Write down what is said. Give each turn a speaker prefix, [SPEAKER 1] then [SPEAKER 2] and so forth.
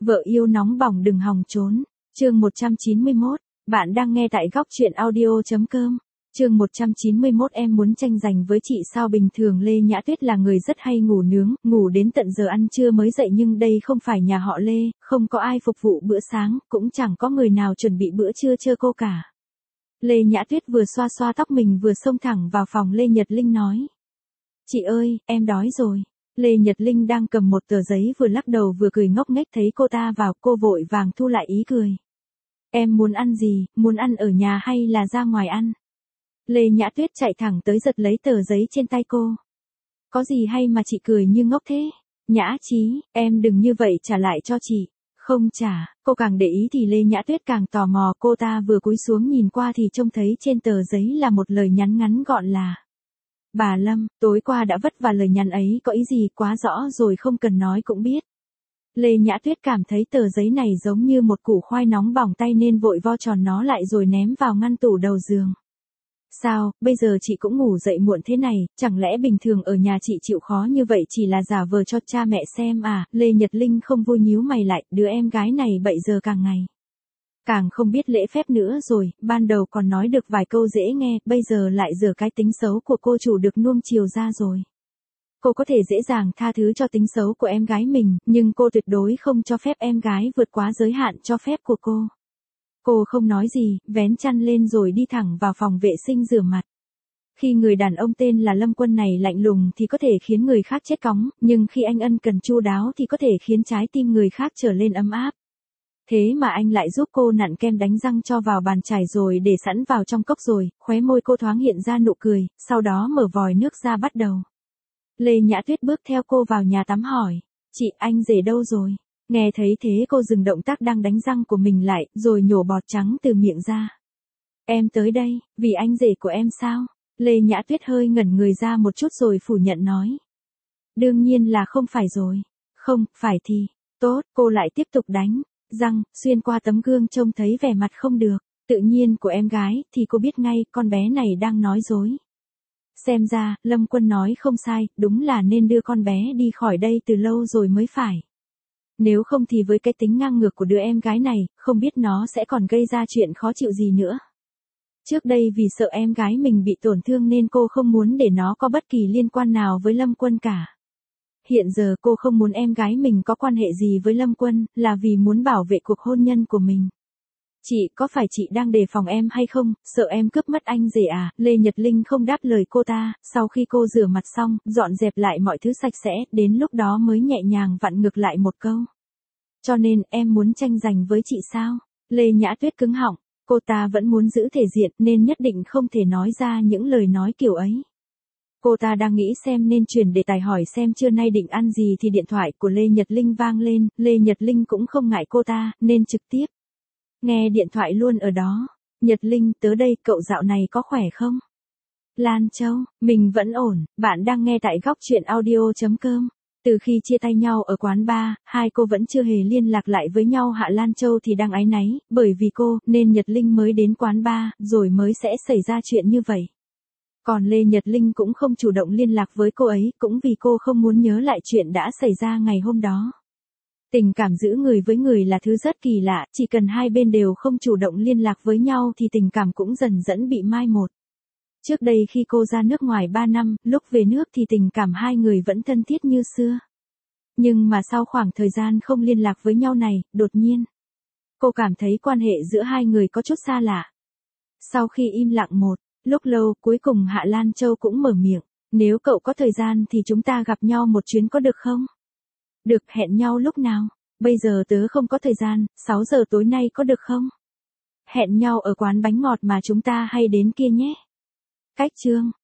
[SPEAKER 1] Vợ yêu nóng bỏng đừng hòng trốn. Chương 191. Bạn đang nghe tại góc truyện audio.com. Chương 191. Em muốn tranh giành với chị sao? Bình thường Lê Nhã Tuyết là người rất hay ngủ nướng, ngủ đến tận giờ ăn trưa mới dậy, nhưng đây không phải nhà họ Lê, không có ai phục vụ bữa sáng, cũng chẳng có người nào chuẩn bị bữa trưa cho cô cả. Lê Nhã Tuyết vừa xoa xoa tóc mình vừa xông thẳng vào phòng Lê Nhật Linh nói: "Chị ơi, em đói rồi." Lê Nhật Linh đang cầm một tờ giấy vừa lắc đầu vừa cười ngốc nghếch, thấy cô ta vào, cô vội vàng thu lại ý cười. "Em muốn ăn gì, muốn ăn ở nhà hay là ra ngoài ăn?" Lê Nhã Tuyết chạy thẳng tới giật lấy tờ giấy trên tay cô. "Có gì hay mà chị cười như ngốc thế? Nhã Chí, em đừng như vậy, trả lại cho chị." "Không trả." Cô càng để ý thì Lê Nhã Tuyết càng tò mò, cô ta vừa cúi xuống nhìn qua thì trông thấy trên tờ giấy là một lời nhắn ngắn gọn là: "Bà Lâm, tối qua đã vất vả." Lời nhắn ấy có ý gì quá rõ rồi, không cần nói cũng biết. Lê Nhã Tuyết cảm thấy tờ giấy này giống như một củ khoai nóng bỏng tay nên vội vo tròn nó lại rồi ném vào ngăn tủ đầu giường. "Sao, bây giờ chị cũng ngủ dậy muộn thế này, chẳng lẽ bình thường ở nhà chị chịu khó như vậy chỉ là giả vờ cho cha mẹ xem à?" Lê Nhật Linh không vui nhíu mày lại, đứa em gái này bậy giờ càng ngày càng không biết lễ phép nữa rồi, ban đầu còn nói được vài câu dễ nghe, bây giờ lại giở cái tính xấu của cô chủ được nuông chiều ra rồi. Cô có thể dễ dàng tha thứ cho tính xấu của em gái mình, nhưng cô tuyệt đối không cho phép em gái vượt quá giới hạn cho phép của cô. Cô không nói gì, vén chăn lên rồi đi thẳng vào phòng vệ sinh rửa mặt. Khi người đàn ông tên là Lâm Quân này lạnh lùng thì có thể khiến người khác chết cóng, nhưng khi anh ân cần chu đáo thì có thể khiến trái tim người khác trở lên ấm áp. Thế mà anh lại giúp cô nặn kem đánh răng cho vào bàn chải rồi để sẵn vào trong cốc rồi, khóe môi cô thoáng hiện ra nụ cười, sau đó mở vòi nước ra bắt đầu. Lê Nhã Tuyết bước theo cô vào nhà tắm hỏi: "Chị, anh rể đâu rồi?" Nghe thấy thế cô dừng động tác đang đánh răng của mình lại, rồi nhổ bọt trắng từ miệng ra. "Em tới đây, vì anh rể của em sao?" Lê Nhã Tuyết hơi ngẩn người ra một chút rồi phủ nhận nói: "Đương nhiên là không phải rồi." "Không phải thì tốt." Cô lại tiếp tục đánh răng, xuyên qua tấm gương trông thấy vẻ mặt không được tự nhiên của em gái, thì cô biết ngay con bé này đang nói dối. Xem ra, Lâm Quân nói không sai, đúng là nên đưa con bé đi khỏi đây từ lâu rồi mới phải. Nếu không thì với cái tính ngang ngược của đứa em gái này, không biết nó sẽ còn gây ra chuyện khó chịu gì nữa. Trước đây vì sợ em gái mình bị tổn thương nên cô không muốn để nó có bất kỳ liên quan nào với Lâm Quân cả. Hiện giờ cô không muốn em gái mình có quan hệ gì với Lâm Quân, là vì muốn bảo vệ cuộc hôn nhân của mình. "Chị, có phải chị đang đề phòng em hay không, sợ em cướp mất anh rể à?" Lê Nhật Linh không đáp lời cô ta, sau khi cô rửa mặt xong, dọn dẹp lại mọi thứ sạch sẽ, đến lúc đó mới nhẹ nhàng vặn ngược lại một câu: "Cho nên, em muốn tranh giành với chị sao?" Lê Nhã Tuyết cứng họng, cô ta vẫn muốn giữ thể diện nên nhất định không thể nói ra những lời nói kiểu ấy. Cô ta đang nghĩ xem nên chuyển đề tài hỏi xem trưa nay định ăn gì thì điện thoại của Lê Nhật Linh vang lên, Lê Nhật Linh cũng không ngại cô ta, nên trực tiếp nghe điện thoại luôn ở đó. "Nhật Linh, tớ đây, cậu dạo này có khỏe không?" "Lan Châu, mình vẫn ổn." Bạn đang nghe tại góc truyện audio.com. Từ khi chia tay nhau ở quán bar, hai cô vẫn chưa hề liên lạc lại với nhau. Hạ Lan Châu thì đang áy náy, bởi vì cô, nên Nhật Linh mới đến quán bar, rồi mới sẽ xảy ra chuyện như vậy. Còn Lê Nhật Linh cũng không chủ động liên lạc với cô ấy, cũng vì cô không muốn nhớ lại chuyện đã xảy ra ngày hôm đó. Tình cảm giữa người với người là thứ rất kỳ lạ, chỉ cần hai bên đều không chủ động liên lạc với nhau thì tình cảm cũng dần dần bị mai một. Trước đây khi cô ra nước ngoài 3 năm, lúc về nước thì tình cảm hai người vẫn thân thiết như xưa. Nhưng mà sau khoảng thời gian không liên lạc với nhau này, đột nhiên, cô cảm thấy quan hệ giữa hai người có chút xa lạ. Sau khi im lặng một lúc lâu, cuối cùng Hạ Lan Châu cũng mở miệng: "Nếu cậu có thời gian thì chúng ta gặp nhau một chuyến có được không?" "Được, hẹn nhau lúc nào?" "Bây giờ tớ không có thời gian, 6 giờ tối nay có được không?" "Hẹn nhau ở quán bánh ngọt mà chúng ta hay đến kia nhé." Cách chương